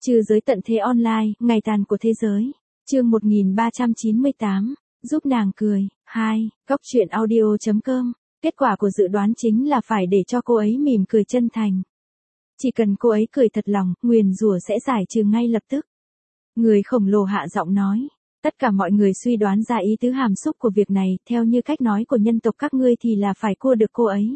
Trừ giới tận thế online, ngày tàn của thế giới. Chương 1398, giúp nàng cười. 2. Góc truyện audio.com. Kết quả của dự đoán chính là phải để cho cô ấy mỉm cười chân thành. Chỉ cần cô ấy cười thật lòng, nguyền rủa sẽ giải trừ ngay lập tức. Người khổng lồ hạ giọng nói. Tất cả mọi người suy đoán ra ý tứ hàm xúc của việc này, theo như cách nói của nhân tộc các ngươi thì là phải cua được cô ấy.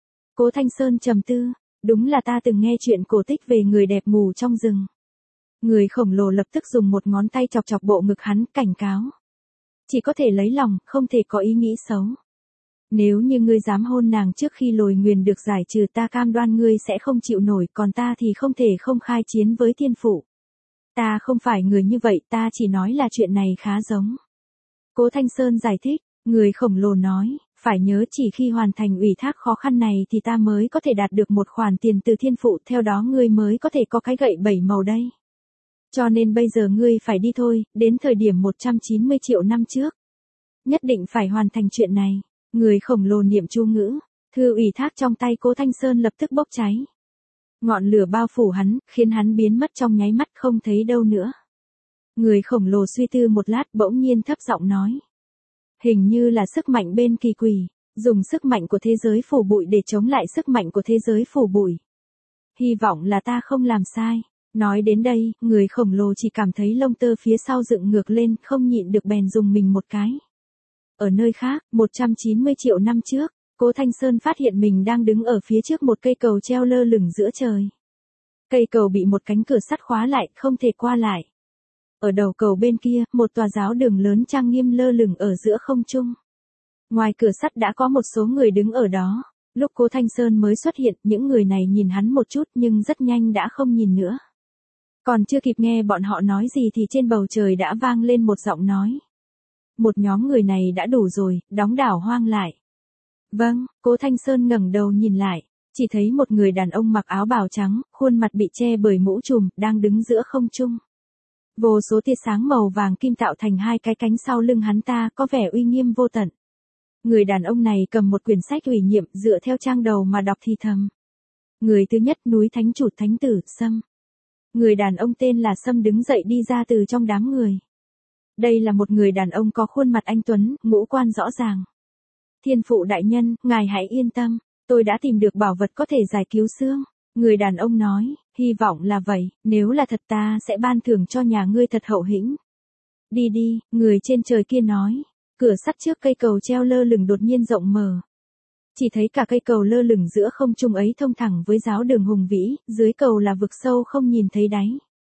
Cố Thanh Sơn trầm tư. Đúng là ta từng nghe chuyện cổ tích về người đẹp ngủ trong rừng. Người khổng lồ lập tức dùng một ngón tay chọc chọc bộ ngực hắn, cảnh cáo. Chỉ có thể lấy lòng, không thể có ý nghĩ xấu. Nếu như ngươi dám hôn nàng trước khi lồi nguyền được giải trừ, ta cam đoan ngươi sẽ không chịu nổi, còn ta thì không thể không khai chiến với thiên phụ. Ta không phải người như vậy, ta chỉ nói là chuyện này khá giống. Cố Thanh Sơn giải thích, người khổng lồ nói, phải nhớ chỉ khi hoàn thành ủy thác khó khăn này thì ta mới có thể đạt được một khoản tiền từ thiên phụ, theo đó ngươi mới có thể có cái gậy 7 màu đây. Cho nên bây giờ ngươi phải đi thôi, đến thời điểm 190 triệu năm trước. Nhất định phải hoàn thành chuyện này. Người khổng lồ niệm chú ngữ, thư ủy thác trong tay Cố Thanh Sơn lập tức bốc cháy. Ngọn lửa bao phủ hắn, khiến hắn biến mất trong nháy mắt, không thấy đâu nữa. Người khổng lồ suy tư một lát, bỗng nhiên thấp giọng nói. Hình như là sức mạnh bên kỳ quỷ, dùng sức mạnh của thế giới phủ bụi để chống lại sức mạnh của thế giới phủ bụi. Hy vọng là ta không làm sai. Nói đến đây, người khổng lồ chỉ cảm thấy lông tơ phía sau dựng ngược lên, không nhịn được bèn dùng mình một cái. Ở nơi khác, 190 triệu năm trước, Cố Thanh Sơn phát hiện mình đang đứng ở phía trước một cây cầu treo lơ lửng giữa trời. Cây cầu bị một cánh cửa sắt khóa lại, không thể qua lại. Ở đầu cầu bên kia, một tòa giáo đường lớn trang nghiêm lơ lửng ở giữa không trung. Ngoài cửa sắt đã có một số người đứng ở đó. Lúc Cố Thanh Sơn mới xuất hiện, những người này nhìn hắn một chút nhưng rất nhanh đã không nhìn nữa. Còn chưa kịp nghe bọn họ nói gì thì trên bầu trời đã vang lên một giọng nói. Một nhóm người này đã đủ rồi, đóng đảo hoang lại. Vâng, Cố Thanh Sơn ngẩng đầu nhìn lại, chỉ thấy một người đàn ông mặc áo bào trắng, khuôn mặt bị che bởi mũ trùm, đang đứng giữa không trung. Vô số tia sáng màu vàng kim tạo thành hai cái cánh sau lưng hắn ta, có vẻ uy nghiêm vô tận. Người đàn ông này cầm một quyển sách ủy nhiệm, dựa theo trang đầu mà đọc thì thầm. Người thứ nhất, núi thánh chủ thánh tử, Sâm. Người đàn ông tên là Sâm đứng dậy đi ra từ trong đám người. Đây là một người đàn ông có khuôn mặt anh tuấn, ngũ quan rõ ràng. Thiên phụ đại nhân, ngài hãy yên tâm, tôi đã tìm được bảo vật có thể giải cứu xương. Người đàn ông nói, hy vọng là vậy, nếu là thật ta sẽ ban thưởng cho nhà ngươi thật hậu hĩnh. Đi đi, người trên trời kia nói. Cửa sắt trước cây cầu treo lơ lửng đột nhiên rộng mở. Chỉ thấy cả cây cầu lơ lửng giữa không trung ấy thông thẳng với giáo đường hùng vĩ, dưới cầu là vực sâu không nhìn thấy đáy.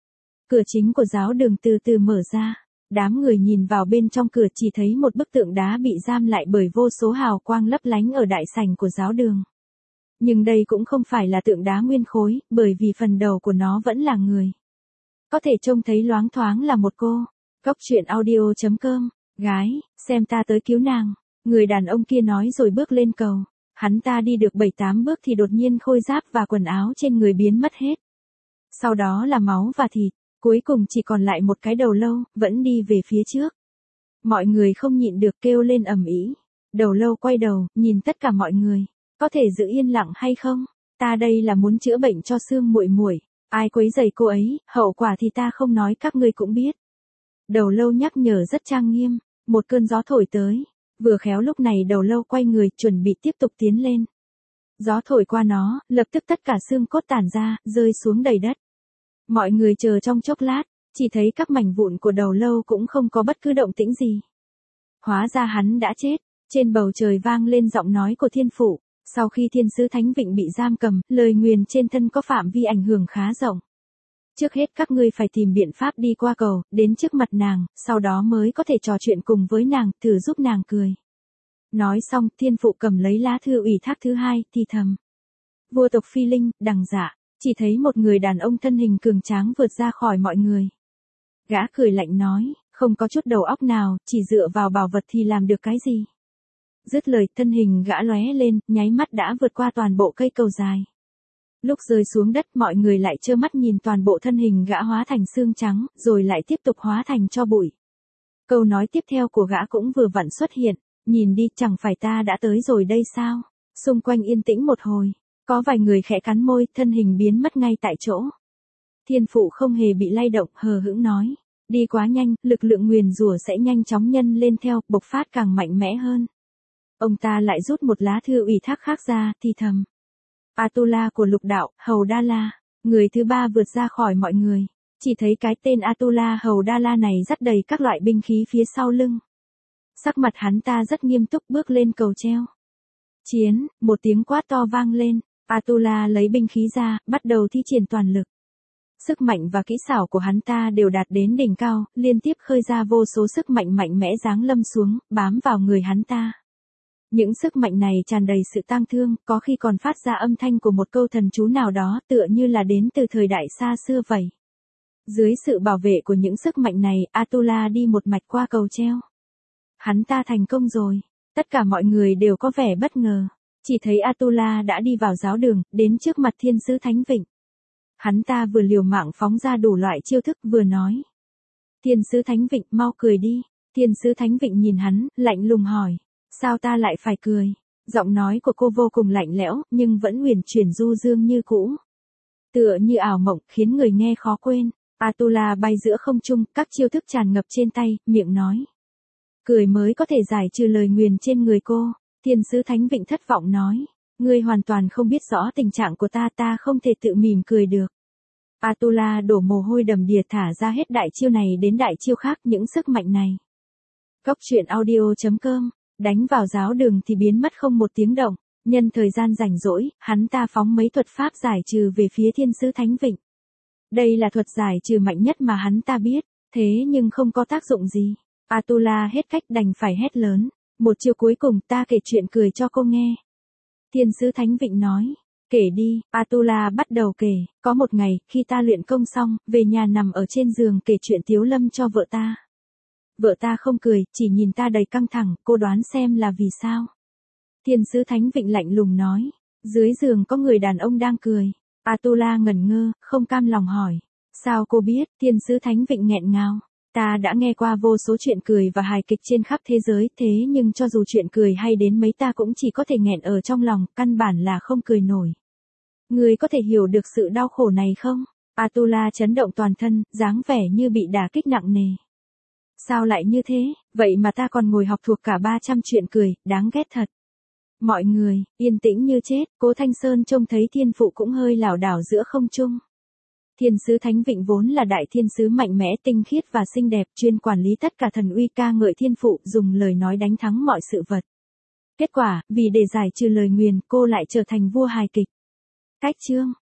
Cửa chính của giáo đường từ từ mở ra. Đám người nhìn vào bên trong cửa chỉ thấy một bức tượng đá bị giam lại bởi vô số hào quang lấp lánh ở đại sảnh của giáo đường. Nhưng đây cũng không phải là tượng đá nguyên khối, bởi vì phần đầu của nó vẫn là người. Có thể trông thấy loáng thoáng là một cô. Góc truyện audio.com. Gái, xem ta tới cứu nàng. Người đàn ông kia nói rồi bước lên cầu. Hắn ta đi được 7-8 bước thì đột nhiên khôi giáp và quần áo trên người biến mất hết. Sau đó là máu và thịt. Cuối cùng chỉ còn lại một cái đầu lâu, vẫn đi về phía trước. Mọi người không nhịn được kêu lên ầm ĩ. Đầu lâu quay đầu, nhìn tất cả mọi người. Có thể giữ yên lặng hay không? Ta đây là muốn chữa bệnh cho Sương muội muội. Ai quấy rầy cô ấy, hậu quả thì ta không nói các ngươi cũng biết. Đầu lâu nhắc nhở rất trang nghiêm. Một cơn gió thổi tới. Vừa khéo lúc này đầu lâu quay người, chuẩn bị tiếp tục tiến lên. Gió thổi qua nó, lập tức tất cả xương cốt tản ra, rơi xuống đầy đất. Mọi người chờ trong chốc lát, chỉ thấy các mảnh vụn của đầu lâu cũng không có bất cứ động tĩnh gì. Hóa ra hắn đã chết. Trên bầu trời vang lên giọng nói của thiên phụ. Sau khi thiên sứ Thánh Vịnh bị giam cầm, lời nguyền trên thân có phạm vi ảnh hưởng khá rộng. Trước hết các ngươi phải tìm biện pháp đi qua cầu, đến trước mặt nàng, sau đó mới có thể trò chuyện cùng với nàng, thử giúp nàng cười. Nói xong, thiên phụ cầm lấy lá thư ủy thác thứ hai, thì thầm. Vua tộc Phi Linh, Đằng Dạ. Chỉ thấy một người đàn ông thân hình cường tráng vượt ra khỏi mọi người. Gã cười lạnh nói, không có chút đầu óc nào, chỉ dựa vào bảo vật thì làm được cái gì. Dứt lời, thân hình gã lóe lên, nháy mắt đã vượt qua toàn bộ cây cầu dài. Lúc rơi xuống đất mọi người lại trơ mắt nhìn toàn bộ thân hình gã hóa thành xương trắng, rồi lại tiếp tục hóa thành tro bụi. Câu nói tiếp theo của gã cũng vừa vặn xuất hiện, nhìn đi chẳng phải ta đã tới rồi đây sao. Xung quanh yên tĩnh một hồi. Có vài người khẽ cắn môi, thân hình biến mất ngay tại chỗ. Thiên phụ không hề bị lay động, hờ hững nói. Đi quá nhanh, lực lượng nguyền rủa sẽ nhanh chóng nhân lên theo, bộc phát càng mạnh mẽ hơn. Ông ta lại rút một lá thư ủy thác khác ra, thì thầm. Atula của lục đạo, Hầu Đa La. Người thứ ba vượt ra khỏi mọi người. Chỉ thấy cái tên Atula Hầu Đa La này dắt đầy các loại binh khí phía sau lưng. Sắc mặt hắn ta rất nghiêm túc bước lên cầu treo. Chiến, một tiếng quát to vang lên. Atula lấy binh khí ra, bắt đầu thi triển toàn lực. Sức mạnh và kỹ xảo của hắn ta đều đạt đến đỉnh cao, liên tiếp khơi ra vô số sức mạnh mạnh mẽ giáng lâm xuống, bám vào người hắn ta. Những sức mạnh này tràn đầy sự tang thương, có khi còn phát ra âm thanh của một câu thần chú nào đó, tựa như là đến từ thời đại xa xưa vậy. Dưới sự bảo vệ của những sức mạnh này, Atula đi một mạch qua cầu treo. Hắn ta thành công rồi. Tất cả mọi người đều có vẻ bất ngờ. Chỉ thấy Atula đã đi vào giáo đường, đến trước mặt Thiên sứ Thánh Vịnh. Hắn ta vừa liều mạng phóng ra đủ loại chiêu thức, vừa nói. Thiên sứ Thánh Vịnh, mau cười đi. Thiên sứ Thánh Vịnh nhìn hắn, lạnh lùng hỏi. Sao ta lại phải cười? Giọng nói của cô vô cùng lạnh lẽo, nhưng vẫn uyển chuyển du dương như cũ. Tựa như ảo mộng, khiến người nghe khó quên. Atula bay giữa không trung, các chiêu thức tràn ngập trên tay, miệng nói. Cười mới có thể giải trừ lời nguyền trên người cô. Thiên sứ Thánh Vịnh thất vọng nói. Ngươi hoàn toàn không biết rõ tình trạng của ta không thể tự mỉm cười được. Atula đổ mồ hôi đầm đìa thả ra hết đại chiêu này đến đại chiêu khác, những sức mạnh này. Góc truyện audio.com, đánh vào giáo đường thì biến mất không một tiếng động. Nhân thời gian rảnh rỗi, hắn ta phóng mấy thuật pháp giải trừ về phía Thiên sứ Thánh Vịnh. Đây là thuật giải trừ mạnh nhất mà hắn ta biết, thế nhưng không có tác dụng gì. Atula hết cách đành phải hét lớn. Một chiêu cuối cùng, ta kể chuyện cười cho cô nghe. Thiên sứ Thánh Vịnh nói. Kể đi. Atula bắt đầu kể. Có một ngày, khi ta luyện công xong, về nhà nằm ở trên giường kể chuyện Tiếu Lâm cho vợ ta. Vợ ta không cười, chỉ nhìn ta đầy căng thẳng, cô đoán xem là vì sao. Thiên sứ Thánh Vịnh lạnh lùng nói. Dưới giường có người đàn ông đang cười. Atula ngẩn ngơ, không cam lòng hỏi. Sao cô biết? Thiên sứ Thánh Vịnh nghẹn ngào. Ta đã nghe qua vô số chuyện cười và hài kịch trên khắp thế giới, thế nhưng cho dù chuyện cười hay đến mấy ta cũng chỉ có thể nghẹn ở trong lòng, căn bản là không cười nổi. Ngươi có thể hiểu được sự đau khổ này không? Atula chấn động toàn thân, dáng vẻ như bị đả kích nặng nề. Sao lại như thế? Vậy mà ta còn ngồi học thuộc cả 300 chuyện cười, đáng ghét thật. Mọi người, yên tĩnh như chết, Cố Thanh Sơn trông thấy thiên phụ cũng hơi lảo đảo giữa không trung. Thiên sứ Thánh Vịnh vốn là đại thiên sứ mạnh mẽ, tinh khiết và xinh đẹp, chuyên quản lý tất cả thần uy, ca ngợi thiên phụ, dùng lời nói đánh thắng mọi sự vật. Kết quả, vì để giải trừ lời nguyền, cô lại trở thành vua hài kịch. Cách chương